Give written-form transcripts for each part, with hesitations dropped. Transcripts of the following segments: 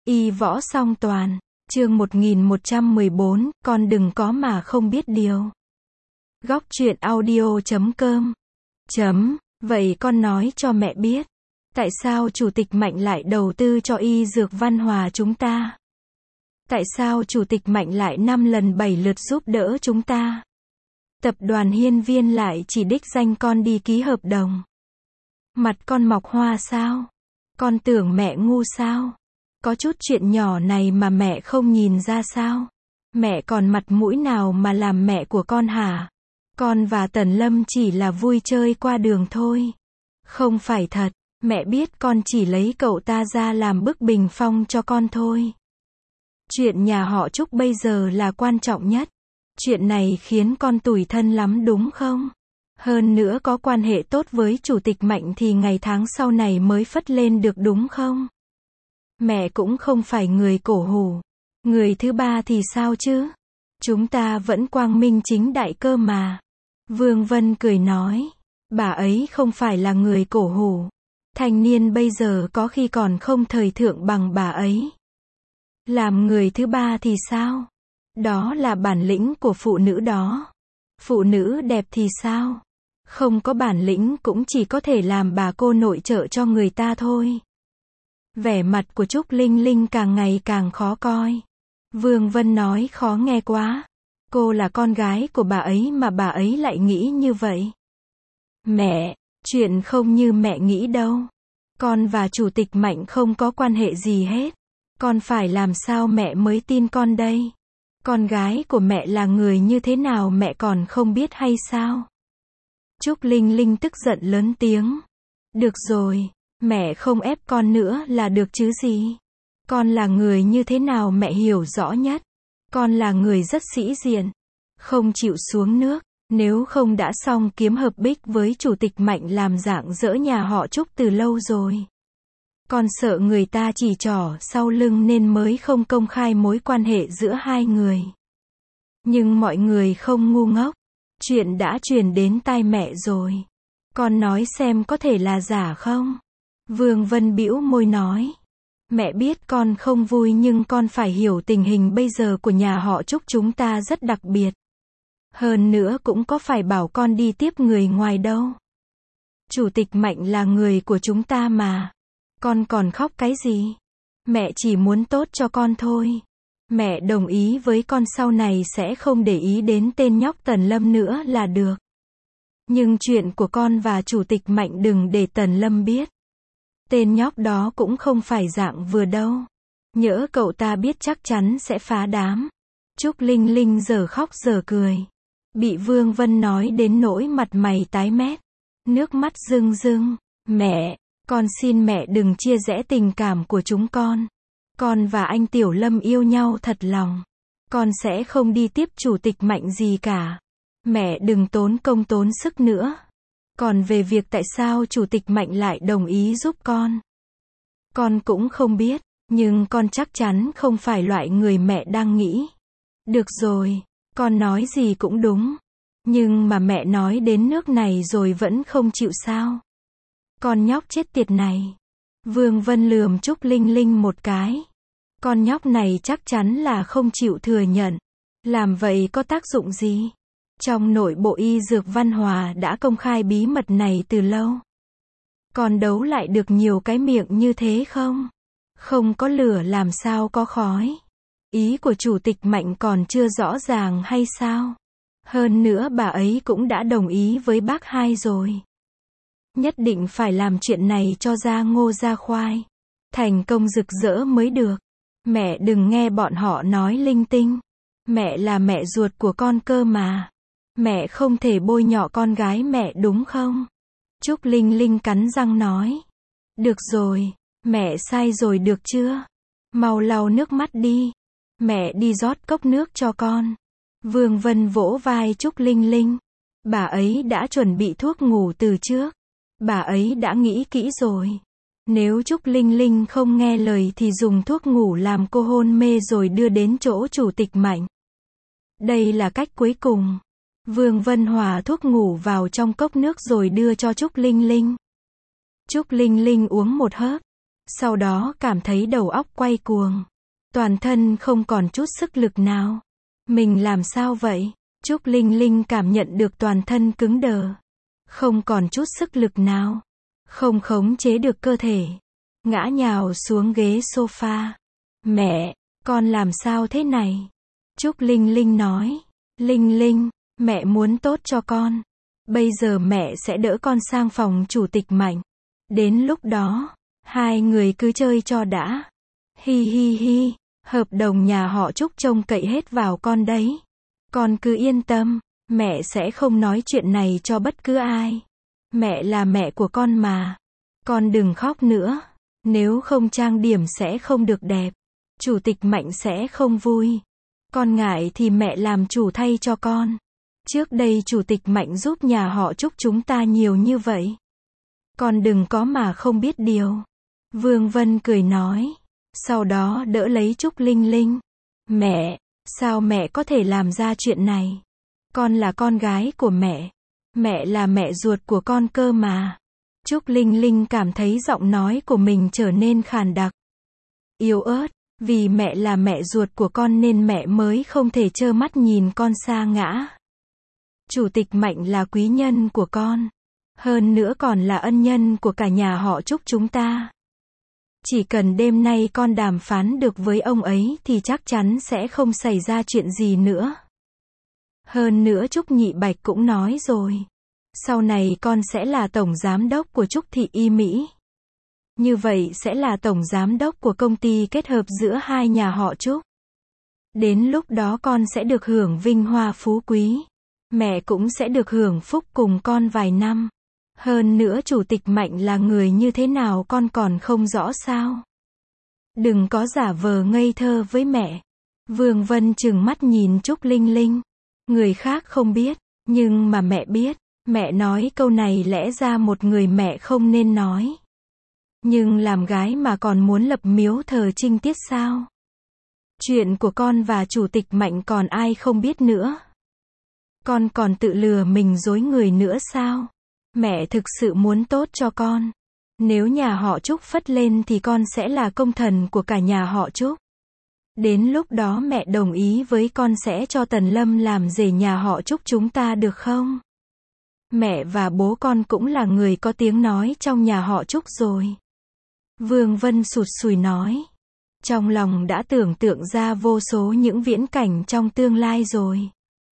Y võ song toàn, chương 1114, con đừng có mà không biết điều. Góc truyện audio.com. Vậy con nói cho mẹ biết, tại sao Chủ tịch Mạnh lại đầu tư cho Y Dược Văn Hòa chúng ta? Tại sao Chủ tịch Mạnh lại 5 lần 7 lượt giúp đỡ chúng ta? Tập đoàn Hiên Viên lại chỉ đích danh con đi ký hợp đồng. Mặt con mọc hoa sao? Con tưởng mẹ ngu sao? Có chút chuyện nhỏ này mà mẹ không nhìn ra sao? Mẹ còn mặt mũi nào mà làm mẹ của con hả? Con và Tần Lâm chỉ là vui chơi qua đường thôi. Không phải thật, mẹ biết con chỉ lấy cậu ta ra làm bức bình phong cho con thôi. Chuyện nhà họ Trúc bây giờ là quan trọng nhất. Chuyện này khiến con tủi thân lắm đúng không? Hơn nữa có quan hệ tốt với Chủ tịch Mạnh thì ngày tháng sau này mới phất lên được đúng không? Mẹ cũng không phải người cổ hủ. Người thứ ba thì sao chứ? Chúng ta vẫn quang minh chính đại cơ mà. Vương Vân cười nói. Bà ấy không phải là người cổ hủ. Thanh niên bây giờ có khi còn không thời thượng bằng bà ấy. Làm người thứ ba thì sao? Đó là bản lĩnh của phụ nữ đó. Phụ nữ đẹp thì sao? Không có bản lĩnh cũng chỉ có thể làm bà cô nội trợ cho người ta thôi. Vẻ mặt của Trúc Linh Linh càng ngày càng khó coi. Vương Vân nói khó nghe quá. Cô là con gái của bà ấy mà bà ấy lại nghĩ như vậy. Mẹ, chuyện không như mẹ nghĩ đâu. Con và Chủ tịch Mạnh không có quan hệ gì hết. Con phải làm sao mẹ mới tin con đây? Con gái của mẹ là người như thế nào mẹ còn không biết hay sao? Trúc Linh Linh tức giận lớn tiếng. Được rồi, mẹ không ép con nữa là được chứ gì? Con là người như thế nào mẹ hiểu rõ nhất. Con là người rất sĩ diện, không chịu xuống nước, nếu không đã xong kiếm hợp bích với Chủ tịch Mạnh làm rạng rỡ nhà họ Trúc từ lâu rồi. Con sợ người ta chỉ trỏ sau lưng nên mới không công khai mối quan hệ giữa hai người. Nhưng mọi người không ngu ngốc. Chuyện đã truyền đến tai mẹ rồi. Con nói xem có thể là giả không? Vương Vân bĩu môi nói. Mẹ biết con không vui nhưng con phải hiểu tình hình bây giờ của nhà họ Trúc chúng ta rất đặc biệt. Hơn nữa cũng có phải bảo con đi tiếp người ngoài đâu. Chủ tịch Mạnh là người của chúng ta mà. Con còn khóc cái gì? Mẹ chỉ muốn tốt cho con thôi. Mẹ đồng ý với con sau này sẽ không để ý đến tên nhóc Tần Lâm nữa là được. Nhưng chuyện của con và Chủ tịch Mạnh đừng để Tần Lâm biết. Tên nhóc đó cũng không phải dạng vừa đâu. Nhỡ cậu ta biết chắc chắn sẽ phá đám. Trúc Linh Linh giờ khóc giờ cười. Bị Vương Vân nói đến nỗi mặt mày tái mét. Nước mắt rưng rưng. Mẹ, con xin mẹ đừng chia rẽ tình cảm của chúng con. Con và anh Tiểu Lâm yêu nhau thật lòng. Con sẽ không đi tiếp Chủ tịch Mạnh gì cả. Mẹ đừng tốn công tốn sức nữa. Còn về việc tại sao Chủ tịch Mạnh lại đồng ý giúp con cũng không biết, nhưng con chắc chắn không phải loại người mẹ đang nghĩ. Được rồi, con nói gì cũng đúng. Nhưng mà mẹ nói đến nước này rồi vẫn không chịu sao? Con nhóc chết tiệt này. Vương Vân lườm Trúc Linh Linh một cái. Con nhóc này chắc chắn là không chịu thừa nhận. Làm vậy có tác dụng gì? Trong nội bộ Y Dược Văn Hòa đã công khai bí mật này từ lâu. Còn đấu lại được nhiều cái miệng như thế không? Không có lửa làm sao có khói? Ý của Chủ tịch Mạnh còn chưa rõ ràng hay sao? Hơn nữa bà ấy cũng đã đồng ý với bác hai rồi. Nhất định phải làm chuyện này cho ra ngô ra khoai. Thành công rực rỡ mới được. Mẹ đừng nghe bọn họ nói linh tinh. Mẹ là mẹ ruột của con cơ mà. Mẹ không thể bôi nhọ con gái mẹ đúng không? Trúc Linh Linh cắn răng nói. Được rồi, mẹ sai rồi được chưa? Mau lau nước mắt đi. Mẹ đi rót cốc nước cho con. Vương Vân vỗ vai Trúc Linh Linh. Bà ấy đã chuẩn bị thuốc ngủ từ trước. Bà ấy đã nghĩ kỹ rồi. Nếu Trúc Linh Linh không nghe lời thì dùng thuốc ngủ làm cô hôn mê rồi đưa đến chỗ Chủ tịch Mạnh. Đây là cách cuối cùng. Vương Vân hòa thuốc ngủ vào trong cốc nước rồi đưa cho Trúc Linh Linh. Trúc Linh Linh uống một hớp. Sau đó cảm thấy đầu óc quay cuồng. Toàn thân không còn chút sức lực nào. Mình làm sao vậy? Trúc Linh Linh cảm nhận được toàn thân cứng đờ. Không còn chút sức lực nào. Không khống chế được cơ thể. Ngã nhào xuống ghế sofa. Mẹ, con làm sao thế này? Trúc Linh Linh nói. Linh Linh, mẹ muốn tốt cho con. Bây giờ mẹ sẽ đỡ con sang phòng chủ tịch Mạnh. Đến lúc đó, hai người cứ chơi cho đã. Hi hi hi, hợp đồng nhà họ Trúc trông cậy hết vào con đấy. Con cứ yên tâm, mẹ sẽ không nói chuyện này cho bất cứ ai. Mẹ là mẹ của con mà. Con đừng khóc nữa. Nếu không trang điểm sẽ không được đẹp. Chủ tịch Mạnh sẽ không vui. Con ngại thì mẹ làm chủ thay cho con. Trước đây chủ tịch Mạnh giúp nhà họ Trúc chúng ta nhiều như vậy. Con đừng có mà không biết điều. Vương Vân cười nói. Sau đó đỡ lấy Trúc Linh Linh. Mẹ, sao mẹ có thể làm ra chuyện này? Con là con gái của mẹ. Mẹ là mẹ ruột của con cơ mà. Trúc Linh Linh cảm thấy giọng nói của mình trở nên khàn đặc. Yếu ớt, vì mẹ là mẹ ruột của con nên mẹ mới không thể trơ mắt nhìn con sa ngã. Chủ tịch Mạnh là quý nhân của con. Hơn nữa còn là ân nhân của cả nhà họ Trúc chúng ta. Chỉ cần đêm nay con đàm phán được với ông ấy thì chắc chắn sẽ không xảy ra chuyện gì nữa. Hơn nữa Trúc Nhị Bạch cũng nói rồi. Sau này con sẽ là tổng giám đốc của Trúc Thị Y Mỹ. Như vậy sẽ là tổng giám đốc của công ty kết hợp giữa hai nhà họ Trúc. Đến lúc đó con sẽ được hưởng vinh hoa phú quý. Mẹ cũng sẽ được hưởng phúc cùng con vài năm. Hơn nữa chủ tịch Mạnh là người như thế nào con còn không rõ sao? Đừng có giả vờ ngây thơ với mẹ. Vương Vân trừng mắt nhìn Trúc Linh Linh. Người khác không biết, nhưng mà mẹ biết. Mẹ nói câu này lẽ ra một người mẹ không nên nói. Nhưng làm gái mà còn muốn lập miếu thờ trinh tiết sao? Chuyện của con và chủ tịch Mạnh còn ai không biết nữa? Con còn tự lừa mình dối người nữa sao? Mẹ thực sự muốn tốt cho con. Nếu nhà họ Trúc phất lên thì con sẽ là công thần của cả nhà họ Trúc. Đến lúc đó mẹ đồng ý với con sẽ cho Tần Lâm làm rể nhà họ Trúc chúng ta được không? Mẹ và bố con cũng là người có tiếng nói trong nhà họ Trúc rồi. Vương Vân sụt sùi nói. Trong lòng đã tưởng tượng ra vô số những viễn cảnh trong tương lai rồi.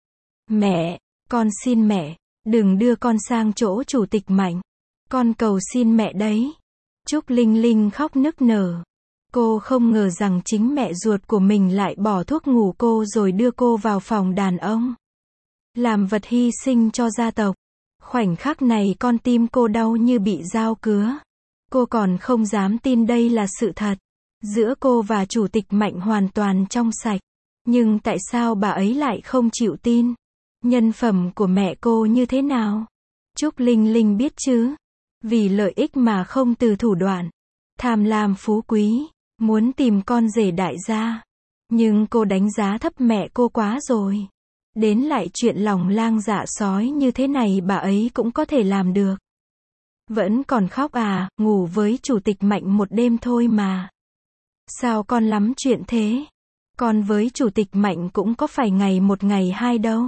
Mẹ, con xin mẹ, đừng đưa con sang chỗ chủ tịch Mạnh. Con cầu xin mẹ đấy. Trúc Linh Linh khóc nức nở. Cô không ngờ rằng chính mẹ ruột của mình lại bỏ thuốc ngủ cô rồi đưa cô vào phòng đàn ông. Làm vật hy sinh cho gia tộc. Khoảnh khắc này con tim cô đau như bị dao cứa. Cô còn không dám tin đây là sự thật. Giữa cô và chủ tịch Mạnh hoàn toàn trong sạch. Nhưng tại sao bà ấy lại không chịu tin? Nhân phẩm của mẹ cô như thế nào? Trúc Linh Linh biết chứ. Vì lợi ích mà không từ thủ đoạn. Tham lam phú quý. Muốn tìm con rể đại gia. Nhưng cô đánh giá thấp mẹ cô quá rồi. Đến lại chuyện lòng lang dạ sói như thế này bà ấy cũng có thể làm được. Vẫn còn khóc à, ngủ với chủ tịch Mạnh một đêm thôi mà. Sao con lắm chuyện thế? Con với chủ tịch Mạnh cũng có phải ngày một ngày hai đâu.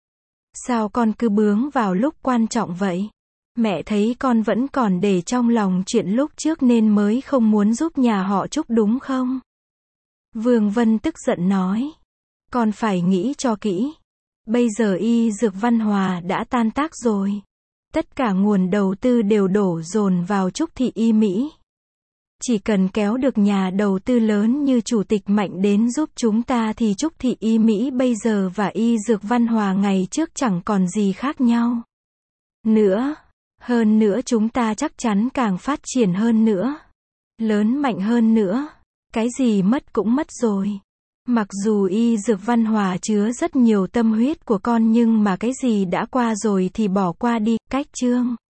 Sao con cứ bướng vào lúc quan trọng vậy? Mẹ thấy con vẫn còn để trong lòng chuyện lúc trước nên mới không muốn giúp nhà họ Trúc đúng không? Vương Vân tức giận nói. Con phải nghĩ cho kỹ. Bây giờ Y Dược Văn Hòa đã tan tác rồi. Tất cả nguồn đầu tư đều đổ dồn vào Trúc Thị Y Mỹ. Chỉ cần kéo được nhà đầu tư lớn như chủ tịch Mạnh đến giúp chúng ta thì Trúc Thị Y Mỹ bây giờ và Y Dược Văn Hòa ngày trước chẳng còn gì khác nhau. Hơn nữa chúng ta chắc chắn càng phát triển hơn nữa. Lớn mạnh hơn nữa. Cái gì mất cũng mất rồi. Mặc dù Y Dược Văn Hòa chứa rất nhiều tâm huyết của con nhưng mà cái gì đã qua rồi thì bỏ qua đi. Cách chương